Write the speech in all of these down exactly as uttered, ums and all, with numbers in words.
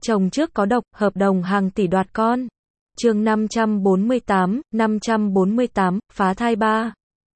Chồng trước có độc, hợp đồng hàng tỷ đoạt con. Chương năm trăm bốn mươi tám, năm trăm bốn mươi tám, phá thai ba.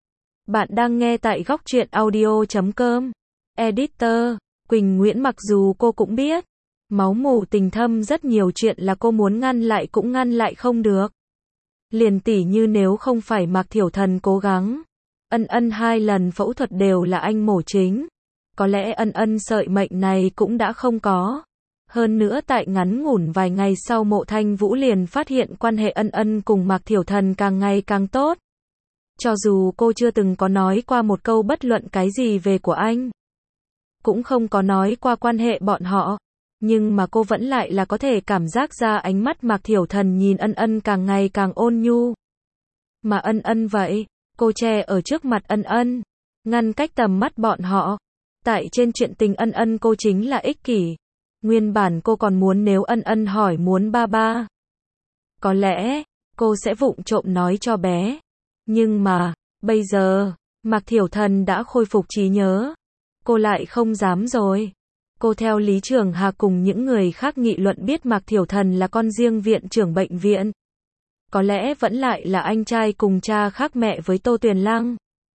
Bạn đang nghe tại góc truyện audio chấm com. Editor, Quỳnh Nguyễn mặc dù cô cũng biết, máu mủ tình thâm rất nhiều chuyện là cô muốn ngăn lại cũng ngăn lại không được. Liền tỉ như nếu không phải Mạc Thiểu Thần cố gắng, Ân Ân hai lần phẫu thuật đều là anh mổ chính. Có lẽ Ân Ân sợi mệnh này cũng đã không có. Hơn nữa tại ngắn ngủn vài ngày sau Mộ Thanh Vũ liền phát hiện quan hệ Ân Ân cùng Mạc Thiểu Thần càng ngày càng tốt. Cho dù cô chưa từng có nói qua một câu bất luận cái gì về của anh, cũng không có nói qua quan hệ bọn họ, nhưng mà cô vẫn lại là có thể cảm giác ra ánh mắt Mạc Thiểu Thần nhìn Ân Ân càng ngày càng ôn nhu. Mà Ân Ân vậy, cô che ở trước mặt Ân Ân, ngăn cách tầm mắt bọn họ. Tại trên chuyện tình Ân Ân cô chính là ích kỷ. Nguyên bản cô còn muốn nếu Ân Ân hỏi muốn ba ba, có lẽ cô sẽ vụng trộm nói cho bé. Nhưng mà, bây giờ, Mạc Thiểu Thần đã khôi phục trí nhớ. Cô lại không dám rồi. Cô theo Lý Trường Hà cùng những người khác nghị luận biết Mạc Thiểu Thần là con riêng viện trưởng bệnh viện. Có lẽ vẫn lại là anh trai cùng cha khác mẹ với Tô Tuyền Lăng.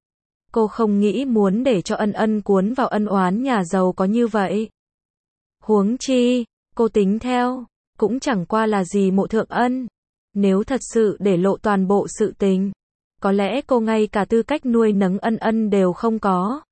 Cô không nghĩ muốn để cho Ân Ân cuốn vào ân oán nhà giàu có như vậy. Huống chi, cô tính theo, cũng chẳng qua là gì Mộ Thượng Ân. Nếu thật sự để lộ toàn bộ sự tình, có lẽ cô ngay cả tư cách nuôi nấng Ân Ân đều không có.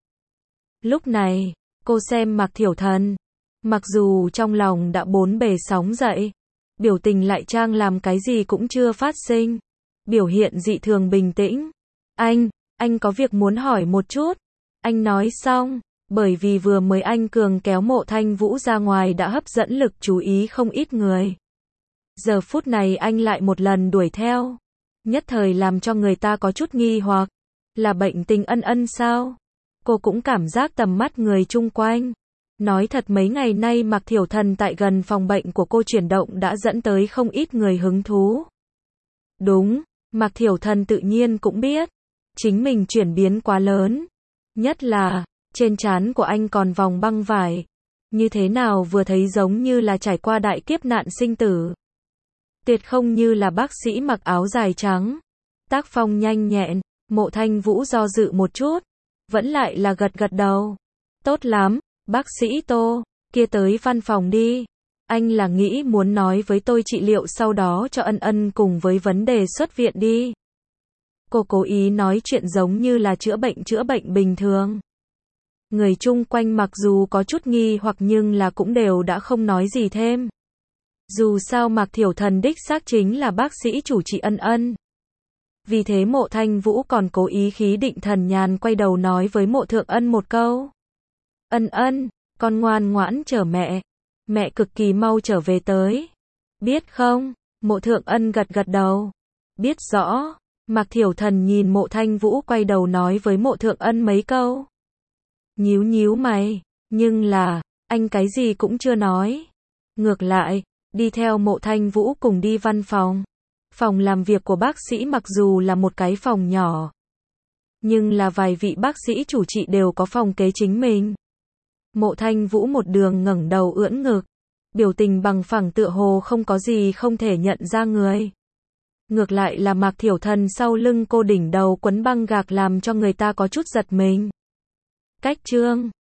Lúc này, cô xem Mạc Thiểu Thần, mặc dù trong lòng đã bốn bề sóng dậy, biểu tình lại trang làm cái gì cũng chưa phát sinh, biểu hiện dị thường bình tĩnh. Anh, anh có việc muốn hỏi một chút. Anh nói xong, bởi vì vừa mới anh Cường kéo Mộ Thanh Vũ ra ngoài đã hấp dẫn lực chú ý không ít người. Giờ phút này anh lại một lần đuổi theo, nhất thời làm cho người ta có chút nghi hoặc, là bệnh tình Ân Ân sao? Cô cũng cảm giác tầm mắt người chung quanh. Nói thật mấy ngày nay Mạc Thiểu Thần tại gần phòng bệnh của cô chuyển động đã dẫn tới không ít người hứng thú. Đúng, Mạc Thiểu Thần tự nhiên cũng biết, chính mình chuyển biến quá lớn. Nhất là, trên trán của anh còn vòng băng vải. Như thế nào vừa thấy giống như là trải qua đại kiếp nạn sinh tử. Tuyệt không như là bác sĩ mặc áo dài trắng. Tác phong nhanh nhẹn, Mộ Thanh Vũ do dự một chút, vẫn lại là gật gật đầu. Tốt lắm, bác sĩ Tô, kia tới văn phòng đi. Anh là nghĩ muốn nói với tôi trị liệu sau đó cho Ân Ân cùng với vấn đề xuất viện đi. Cô cố ý nói chuyện giống như là chữa bệnh chữa bệnh bình thường. Người chung quanh mặc dù có chút nghi hoặc nhưng là cũng đều đã không nói gì thêm. Dù sao Mạc Thiểu Thần đích xác chính là bác sĩ chủ trị Ân Ân. Vì thế Mộ Thanh Vũ còn cố ý khí định thần nhàn quay đầu nói với Mộ Thượng Ân một câu. Ân Ân, con ngoan ngoãn chờ mẹ. Mẹ cực kỳ mau trở về tới. Biết không? Mộ Thượng Ân gật gật đầu. Biết rõ. Mạc Thiểu Thần nhìn Mộ Thanh Vũ quay đầu nói với Mộ Thượng Ân mấy câu. Nhíu nhíu mày. Nhưng là, anh cái gì cũng chưa nói. Ngược lại, đi theo Mộ Thanh Vũ cùng đi văn phòng. Phòng làm việc của bác sĩ mặc dù là một cái phòng nhỏ, nhưng là vài vị bác sĩ chủ trị đều có phòng kế chính mình. Mộ Thanh Vũ một đường ngẩng đầu ưỡn ngực, biểu tình bằng phẳng tựa hồ không có gì không thể nhận ra người. Ngược lại là Mạc Thiểu Thần sau lưng cô đỉnh đầu quấn băng gạc làm cho người ta có chút giật mình. Cách trương,